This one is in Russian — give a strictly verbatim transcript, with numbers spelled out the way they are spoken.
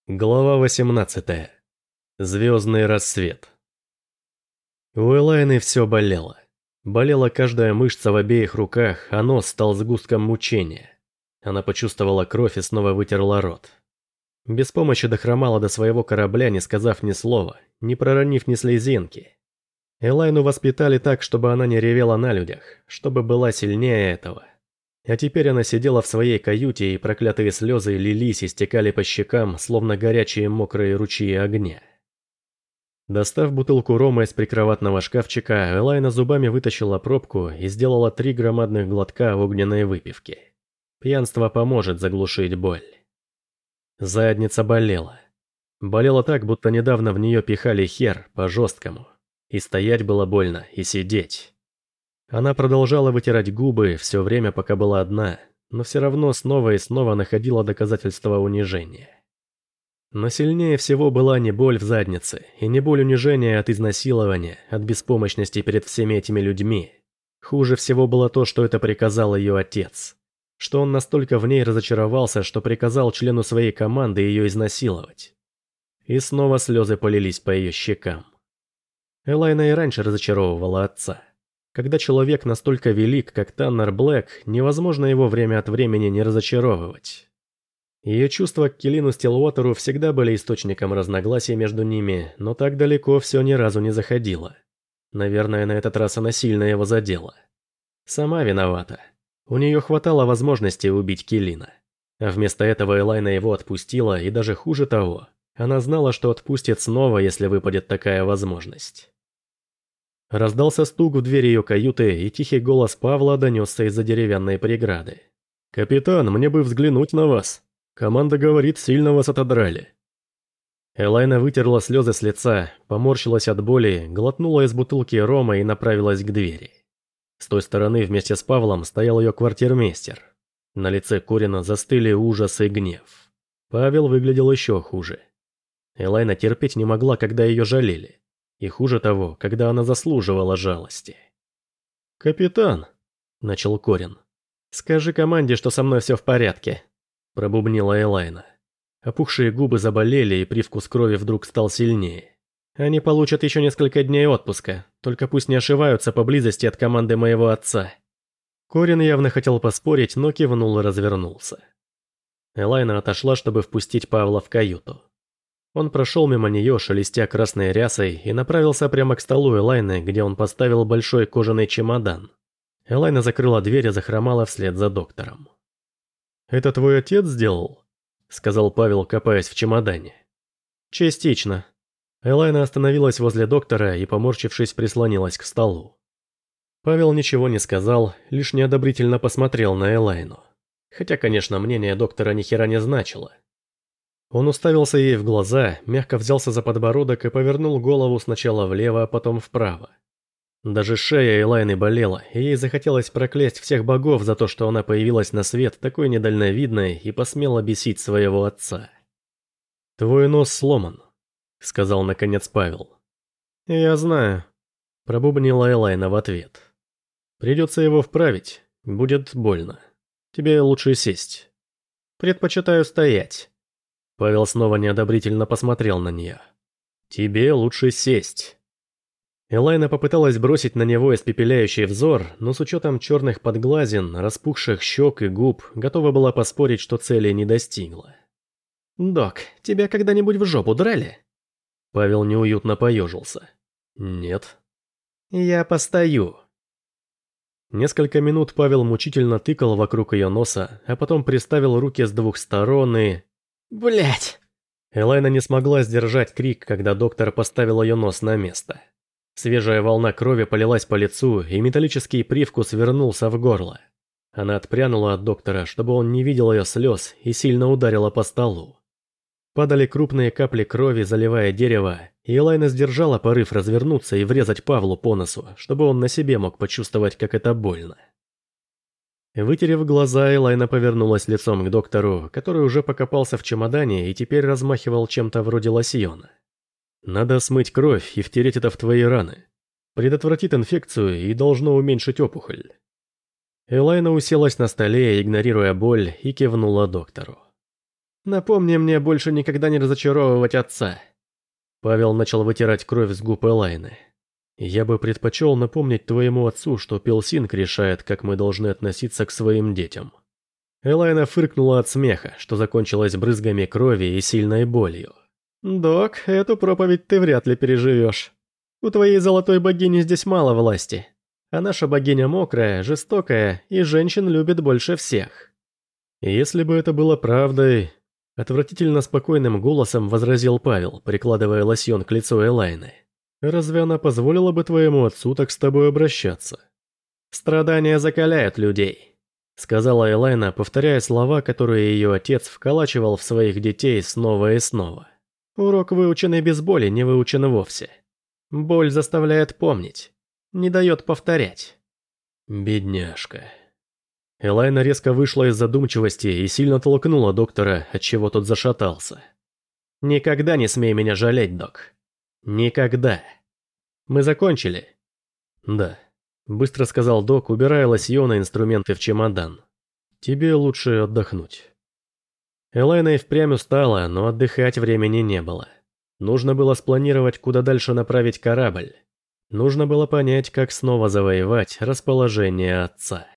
Глава восемнадцатая. Звездный рассвет. У Элайны все болело. Болела каждая мышца в обеих руках, а нос стал сгустком мучения. Она почувствовала кровь и снова вытерла рот. Без помощи дохромала до своего корабля, не сказав ни слова, не проронив ни слезинки. Элайну воспитали так, чтобы она не ревела на людях, чтобы была сильнее этого. А теперь она сидела в своей каюте, и проклятые слезы лились и стекали по щекам, словно горячие мокрые ручьи огня. Достав бутылку рома из прикроватного шкафчика, Элайна зубами вытащила пробку и сделала три громадных глотка огненной выпивки. Пьянство поможет заглушить боль. Задница болела. Болела так, будто недавно в нее пихали хер по-жесткому. И стоять было больно, и сидеть. Она продолжала вытирать губы все время, пока была одна, но все равно снова и снова находила доказательства унижения. Но сильнее всего была не боль в заднице, и не боль унижения от изнасилования, от беспомощности перед всеми этими людьми. Хуже всего было то, что это приказал ее отец. Что он настолько в ней разочаровался, что приказал члену своей команды ее изнасиловать. И снова слезы полились по ее щекам. Элайна и раньше разочаровывала отца. Когда человек настолько велик, как Таннер Блэк, невозможно его время от времени не разочаровывать. Ее чувства к Келину Стиллуотеру всегда были источником разногласий между ними, но так далеко все ни разу не заходило. Наверное, на этот раз она сильно его задела. Сама виновата. У нее хватало возможности убить Келина. А вместо этого Элайна его отпустила, и даже хуже того, она знала, что отпустит снова, если выпадет такая возможность. Раздался стук в дверь ее каюты, и тихий голос Павла донесся из-за деревянной преграды. «Капитан, мне бы взглянуть на вас. Команда говорит, сильно вас отодрали». Элайна вытерла слезы с лица, поморщилась от боли, глотнула из бутылки рома и направилась к двери. С той стороны вместе с Павлом стоял ее квартирмейстер. На лице Корина застыли ужас и гнев. Павел выглядел еще хуже. Элайна терпеть не могла, когда ее жалели. И хуже того, когда она заслуживала жалости. «Капитан», — начал Корин, — «скажи команде, что со мной все в порядке», — пробубнила Элайна. Опухшие губы заболели, и привкус крови вдруг стал сильнее. «Они получат еще несколько дней отпуска, только пусть не ошиваются поблизости от команды моего отца». Корин явно хотел поспорить, но кивнул и развернулся. Элайна отошла, чтобы впустить Павла в каюту. Он прошел мимо нее, шелестя красной рясой, и направился прямо к столу Элайны, где он поставил большой кожаный чемодан. Элайна закрыла дверь и захромала вслед за доктором. «Это твой отец сделал?» — сказал Павел, копаясь в чемодане. «Частично». Элайна остановилась возле доктора и, поморщившись, прислонилась к столу. Павел ничего не сказал, лишь неодобрительно посмотрел на Элайну. Хотя, конечно, мнение доктора ни хера не значило. Он уставился ей в глаза, мягко взялся за подбородок и повернул голову сначала влево, а потом вправо. Даже шея Элайны болела, и ей захотелось проклясть всех богов за то, что она появилась на свет такой недальновидной и посмела бесить своего отца. «Твой нос сломан», — сказал наконец Павел. «Я знаю», — пробубнила Элайна в ответ. «Придется его вправить, будет больно. Тебе лучше сесть». «Предпочитаю стоять». Павел снова неодобрительно посмотрел на нее. «Тебе лучше сесть». Элайна попыталась бросить на него испепеляющий взор, но с учетом черных подглазин, распухших щек и губ, готова была поспорить, что цели не достигла. «Док, тебя когда-нибудь в жопу драли?» Павел неуютно поежился. «Нет». «Я постою». Несколько минут Павел мучительно тыкал вокруг ее носа, а потом приставил руки с двух сторон и... «Блядь!» Элайна не смогла сдержать крик, когда доктор поставил ее нос на место. Свежая волна крови полилась по лицу, и металлический привкус вернулся в горло. Она отпрянула от доктора, чтобы он не видел ее слез, и сильно ударила по столу. Падали крупные капли крови, заливая дерево, и Элайна сдержала порыв развернуться и врезать Павлу по носу, чтобы он на себе мог почувствовать, как это больно. Вытерев глаза, Элайна повернулась лицом к доктору, который уже покопался в чемодане и теперь размахивал чем-то вроде лосьона. «Надо смыть кровь и втереть это в твои раны. Предотвратит инфекцию и должно уменьшить опухоль». Элайна уселась на столе, игнорируя боль, и кивнула доктору. Напомни мне больше никогда не разочаровывать отца». Павел начал вытирать кровь с губ Элайны. «Я бы предпочел напомнить твоему отцу, что Пелсинг решает, как мы должны относиться к своим детям». Элайна фыркнула от смеха, что закончилось брызгами крови и сильной болью. «Док, эту проповедь ты вряд ли переживешь. У твоей золотой богини здесь мало власти. А наша богиня мокрая, жестокая и женщин любит больше всех». «Если бы это было правдой...» Отвратительно спокойным голосом возразил Павел, прикладывая лосьон к лицу Элайны. «Разве она позволила бы твоему отцу так с тобой обращаться?» «Страдания закаляют людей», — сказала Элайна, повторяя слова, которые ее отец вколачивал в своих детей снова и снова. «Урок, выученный без боли, не выучен вовсе. Боль заставляет помнить, не дает повторять». «Бедняжка». Элайна резко вышла из задумчивости и сильно толкнула доктора, отчего тот зашатался. «Никогда не смей меня жалеть, док. Никогда. Мы закончили?» «Да», — быстро сказал док, убирая лосьон и инструменты в чемодан. «Тебе лучше отдохнуть». Элайна и впрямь устала, но отдыхать времени не было. Нужно было спланировать, куда дальше направить корабль. Нужно было понять, как снова завоевать расположение отца.